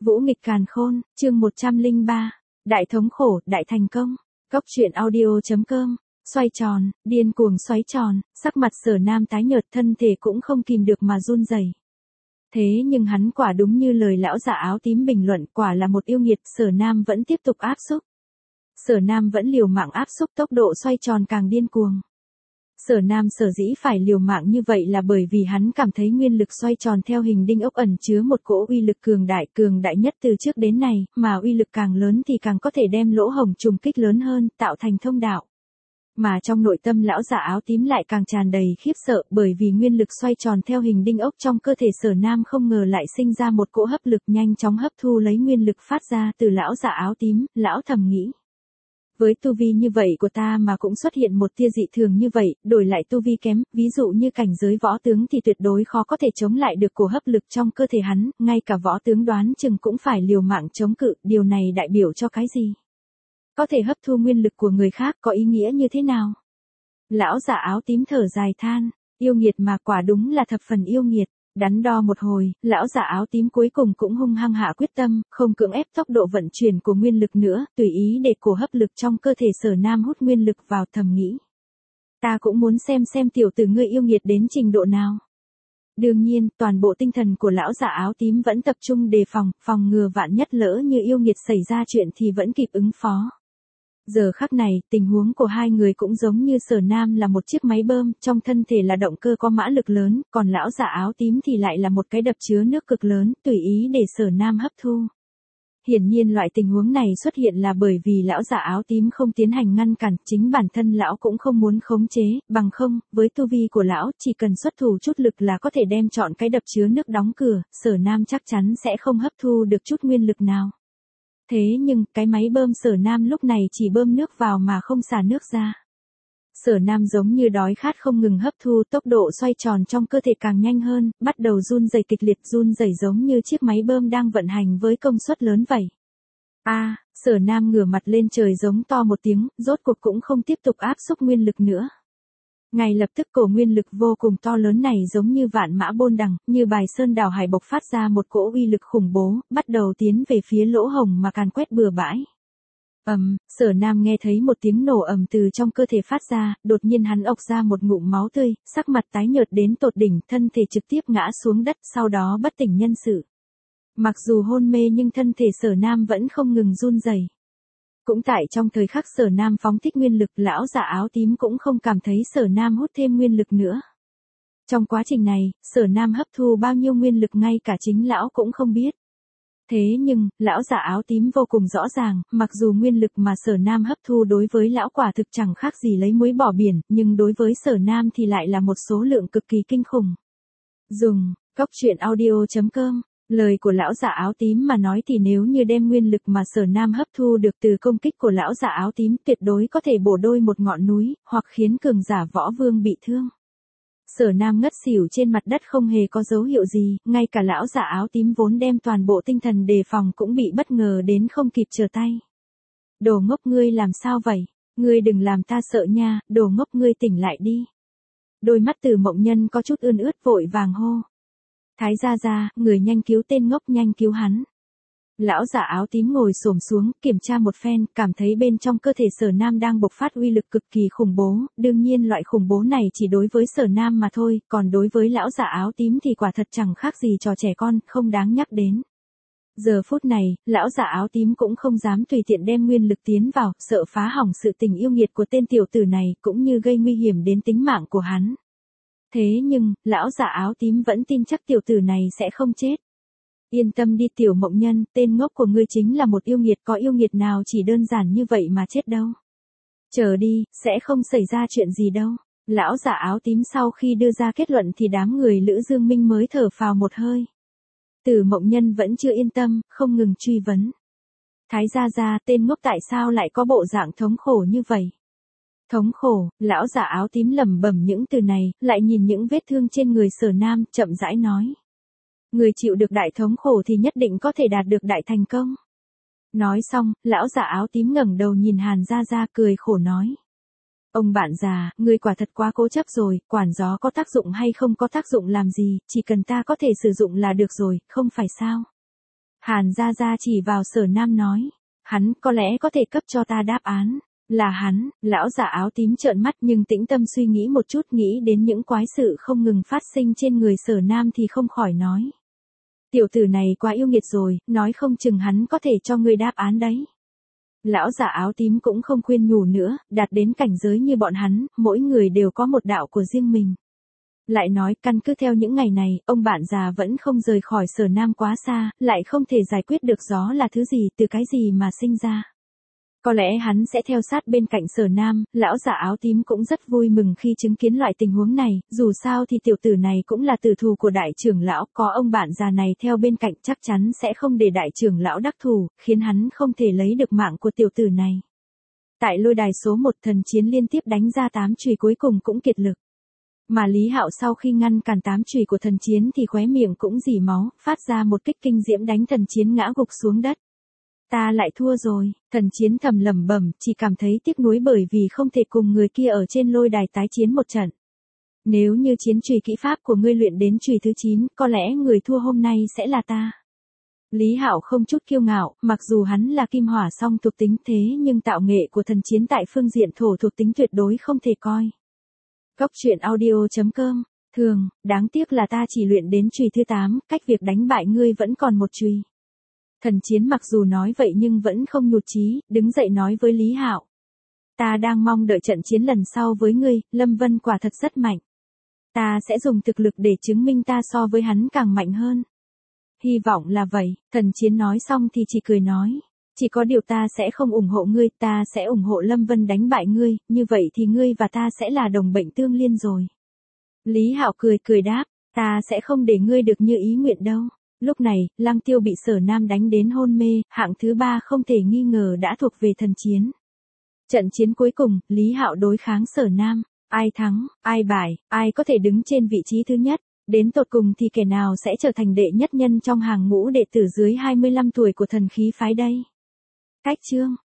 Vũ nghịch càn khôn, chương 103. Đại thống khổ, đại thành công. Góc truyện audio.com. Xoay tròn, điên cuồng xoáy tròn, sắc mặt Sở Nam tái nhợt, thân thể cũng không kìm được mà run rẩy. Thế nhưng hắn quả đúng như lời lão giả áo tím bình luận, quả là một yêu nghiệt. Sở Nam vẫn tiếp tục áp xúc. Sở Nam vẫn liều mạng áp xúc, tốc độ xoay tròn càng điên cuồng. Sở Nam sở dĩ phải liều mạng như vậy là bởi vì hắn cảm thấy nguyên lực xoay tròn theo hình đinh ốc ẩn chứa một cỗ uy lực cường đại nhất từ trước đến nay, mà uy lực càng lớn thì càng có thể đem lỗ hổng trùng kích lớn hơn, tạo thành thông đạo. Mà trong nội tâm lão giả áo tím lại càng tràn đầy khiếp sợ, bởi vì nguyên lực xoay tròn theo hình đinh ốc trong cơ thể Sở Nam không ngờ lại sinh ra một cỗ hấp lực nhanh chóng hấp thu lấy nguyên lực phát ra từ lão giả áo tím. Lão thầm nghĩ, với tu vi như vậy của ta mà cũng xuất hiện một tia dị thường như vậy, đổi lại tu vi kém, ví dụ như cảnh giới võ tướng thì tuyệt đối khó có thể chống lại được cổ hấp lực trong cơ thể hắn, ngay cả võ tướng đoán chừng cũng phải liều mạng chống cự. Điều này đại biểu cho cái gì? Có thể hấp thu nguyên lực của người khác có ý nghĩa như thế nào? Lão giả áo tím thở dài than, yêu nghiệt mà, quả đúng là thập phần yêu nghiệt. Đắn đo một hồi, lão giả áo tím cuối cùng cũng hung hăng hạ quyết tâm, không cưỡng ép tốc độ vận chuyển của nguyên lực nữa, tùy ý để cổ hấp lực trong cơ thể Sở Nam hút nguyên lực vào. Thầm nghĩ, ta cũng muốn xem tiểu tử ngươi yêu nghiệt đến trình độ nào. Đương nhiên, toàn bộ tinh thần của lão giả áo tím vẫn tập trung đề phòng ngừa vạn nhất lỡ như yêu nghiệt xảy ra chuyện thì vẫn kịp ứng phó. Giờ khắc này, tình huống của hai người cũng giống như Sở Nam là một chiếc máy bơm, trong thân thể là động cơ có mã lực lớn, còn lão giả áo tím thì lại là một cái đập chứa nước cực lớn, tùy ý để Sở Nam hấp thu. Hiển nhiên loại tình huống này xuất hiện là bởi vì lão giả áo tím không tiến hành ngăn cản, chính bản thân lão cũng không muốn khống chế, bằng không, với tu vi của lão, chỉ cần xuất thủ chút lực là có thể đem trọn cái đập chứa nước đóng cửa, Sở Nam chắc chắn sẽ không hấp thu được chút nguyên lực nào. Thế nhưng, cái máy bơm Sở Nam lúc này chỉ bơm nước vào mà không xả nước ra. Sở Nam giống như đói khát không ngừng hấp thu, tốc độ xoay tròn trong cơ thể càng nhanh hơn, bắt đầu run rẩy kịch liệt, run rẩy giống như chiếc máy bơm đang vận hành với công suất lớn vậy. Sở Nam ngửa mặt lên trời giống to một tiếng, rốt cuộc cũng không tiếp tục áp xúc nguyên lực nữa. Ngay lập tức cổ nguyên lực vô cùng to lớn này giống như vạn mã bôn đằng, như bài sơn đảo hải bộc phát ra một cỗ uy lực khủng bố, bắt đầu tiến về phía lỗ hổng mà càn quét bừa bãi. Sở Nam nghe thấy một tiếng nổ ầm từ trong cơ thể phát ra, đột nhiên hắn ộc ra một ngụm máu tươi, sắc mặt tái nhợt đến tột đỉnh, thân thể trực tiếp ngã xuống đất, sau đó bất tỉnh nhân sự. Mặc dù hôn mê nhưng thân thể Sở Nam vẫn không ngừng run rẩy. Cũng tại trong thời khắc Sở Nam phóng thích nguyên lực, lão giả áo tím cũng không cảm thấy Sở Nam hút thêm nguyên lực nữa. Trong quá trình này, Sở Nam hấp thu bao nhiêu nguyên lực ngay cả chính lão cũng không biết. Thế nhưng, lão giả áo tím vô cùng rõ ràng, mặc dù nguyên lực mà Sở Nam hấp thu đối với lão quả thực chẳng khác gì lấy muối bỏ biển, nhưng đối với Sở Nam thì lại là một số lượng cực kỳ kinh khủng. Góc truyện audio.com. Lời của lão giả áo tím mà nói thì nếu như đem nguyên lực mà Sở Nam hấp thu được từ công kích của lão giả áo tím tuyệt đối có thể bổ đôi một ngọn núi, hoặc khiến cường giả võ vương bị thương. Sở Nam ngất xỉu trên mặt đất không hề có dấu hiệu gì, ngay cả lão giả áo tím vốn đem toàn bộ tinh thần đề phòng cũng bị bất ngờ đến không kịp trở tay. Đồ ngốc, ngươi làm sao vậy? Ngươi đừng làm ta sợ nha, đồ ngốc, ngươi tỉnh lại đi. Đôi mắt Từ Mộng Nhân có chút ươn ướt vội vàng hô. Thái gia, người nhanh cứu tên ngốc, nhanh cứu hắn. Lão giả áo tím ngồi xổm xuống, kiểm tra một phen, cảm thấy bên trong cơ thể Sở Nam đang bộc phát uy lực cực kỳ khủng bố, đương nhiên loại khủng bố này chỉ đối với Sở Nam mà thôi, còn đối với lão giả áo tím thì quả thật chẳng khác gì trò trẻ con, không đáng nhắc đến. Giờ phút này, lão giả áo tím cũng không dám tùy tiện đem nguyên lực tiến vào, sợ phá hỏng sự tình yêu nghiệt của tên tiểu tử này, cũng như gây nguy hiểm đến tính mạng của hắn. Thế nhưng, lão giả áo tím vẫn tin chắc tiểu tử này sẽ không chết. Yên tâm đi Tiểu Mộng Nhân, tên ngốc của ngươi chính là một yêu nghiệt, có yêu nghiệt nào chỉ đơn giản như vậy mà chết đâu. Chờ đi, sẽ không xảy ra chuyện gì đâu. Lão giả áo tím sau khi đưa ra kết luận thì đám người Lữ Dương Minh mới thở phào một hơi. Từ Mộng Nhân vẫn chưa yên tâm, không ngừng truy vấn. Thái gia, tên ngốc tại sao lại có bộ dạng thống khổ như vậy? Thống khổ, lão giả áo tím lẩm bẩm những từ này, lại nhìn những vết thương trên người Sở Nam, chậm rãi nói. Người chịu được đại thống khổ thì nhất định có thể đạt được đại thành công. Nói xong, lão giả áo tím ngẩng đầu nhìn Hàn Gia cười khổ nói. Ông bạn già, ngươi quả thật quá cố chấp rồi, quản gió có tác dụng hay không có tác dụng làm gì, chỉ cần ta có thể sử dụng là được rồi, không phải sao? Hàn Gia Gia chỉ vào Sở Nam nói. Hắn có lẽ có thể cấp cho ta đáp án. Là hắn, lão giả áo tím trợn mắt nhưng tĩnh tâm suy nghĩ một chút, nghĩ đến những quái sự không ngừng phát sinh trên người Sở Nam thì không khỏi nói. Tiểu tử này quá yêu nghiệt rồi, nói không chừng hắn có thể cho ngươi đáp án đấy. Lão giả áo tím cũng không khuyên nhủ nữa, đạt đến cảnh giới như bọn hắn, mỗi người đều có một đạo của riêng mình. Lại nói căn cứ theo những ngày này, ông bạn già vẫn không rời khỏi Sở Nam quá xa, lại không thể giải quyết được gió là thứ gì, từ cái gì mà sinh ra. Có lẽ hắn sẽ theo sát bên cạnh Sở Nam, lão giả áo tím cũng rất vui mừng khi chứng kiến loại tình huống này, dù sao thì tiểu tử này cũng là tử thù của đại trưởng lão, có ông bạn già này theo bên cạnh chắc chắn sẽ không để đại trưởng lão đắc thủ, khiến hắn không thể lấy được mạng của tiểu tử này. Tại lôi đài số 1 thần chiến liên tiếp đánh ra 8 chùy cuối cùng cũng kiệt lực. Mà Lý Hạo sau khi ngăn cản 8 chùy của thần chiến thì khóe miệng cũng rỉ máu, phát ra một kích kinh diễm đánh thần chiến ngã gục xuống đất. Ta lại thua rồi, thần chiến thầm lẩm bẩm, chỉ cảm thấy tiếc nuối bởi vì không thể cùng người kia ở trên lôi đài tái chiến một trận. Nếu như chiến chùy kỹ pháp của ngươi luyện đến chùy thứ 9, có lẽ người thua hôm nay sẽ là ta. Lý Hạo không chút kiêu ngạo, mặc dù hắn là kim hỏa song thuộc tính thế nhưng tạo nghệ của thần chiến tại phương diện thổ thuộc tính tuyệt đối không thể coi. Cốc truyện audio.com. Thường, đáng tiếc là ta chỉ luyện đến chùy thứ 8, cách việc đánh bại ngươi vẫn còn một chùy. Thần chiến mặc dù nói vậy nhưng vẫn không nhụt chí, đứng dậy nói với Lý Hạo. Ta đang mong đợi trận chiến lần sau với ngươi, Lâm Vân quả thật rất mạnh. Ta sẽ dùng thực lực để chứng minh ta so với hắn càng mạnh hơn. Hy vọng là vậy, thần chiến nói xong thì chỉ cười nói. Chỉ có điều ta sẽ không ủng hộ ngươi, ta sẽ ủng hộ Lâm Vân đánh bại ngươi, như vậy thì ngươi và ta sẽ là đồng bệnh tương liên rồi. Lý Hạo cười đáp, ta sẽ không để ngươi được như ý nguyện đâu. Lúc này, Lăng Tiêu bị Sở Nam đánh đến hôn mê, hạng thứ 3 không thể nghi ngờ đã thuộc về thần chiến. Trận chiến cuối cùng, Lý Hạo đối kháng Sở Nam, ai thắng, ai bại, ai có thể đứng trên vị trí thứ nhất, đến tột cùng thì kẻ nào sẽ trở thành đệ nhất nhân trong hàng ngũ đệ tử dưới 25 tuổi của thần khí phái đây. Cách chương